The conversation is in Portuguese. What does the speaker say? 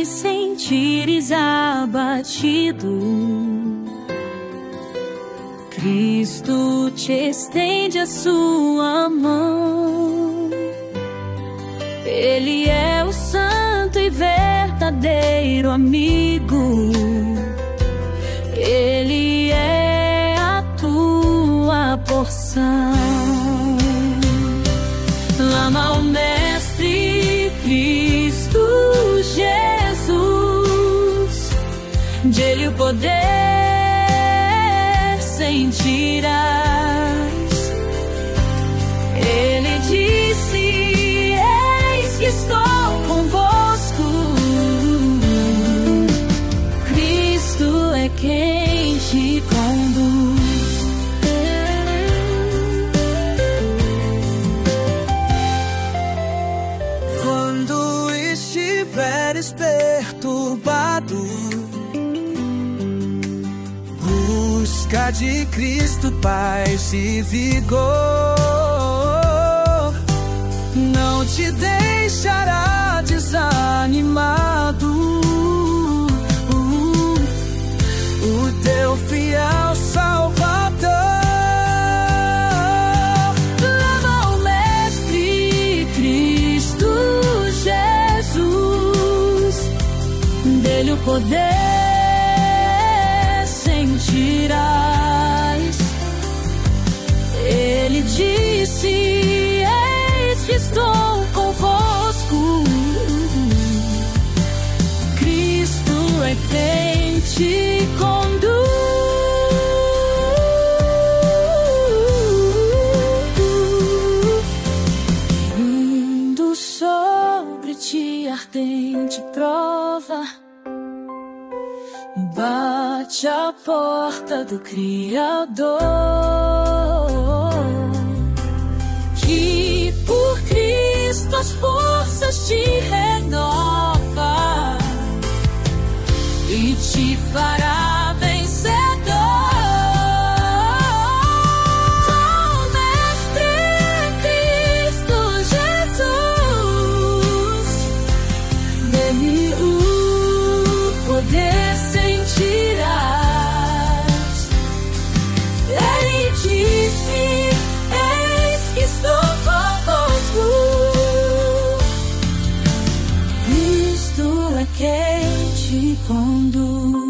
sentires abatido, Cristo te estende a sua mão. Ele é o santo e verdadeiro amigo. Ele é a tua porção. Lama o Mestre Cristo Jesus, dele o poder sentirás. Ele disse: eis que estou convosco. Cristo é quem te conduz. Quando estiveres perturbado, busca de Cristo paz e vigor. Não te deixará desanimado. O teu fiel Salvador. Lama o Mestre Cristo Jesus, dele o poder sentirás. Ele disse: eis que estou convosco. Cristo é quem te conduz. Vindo sobre ti ardente prova, bate a porta do Criador, que por Cristo as forças te renova e te fará vencedor. Com o Mestre Cristo Jesus, dele o poder sentirás. Ele disse: eis que estou convosco. Cristo é quem te conduz.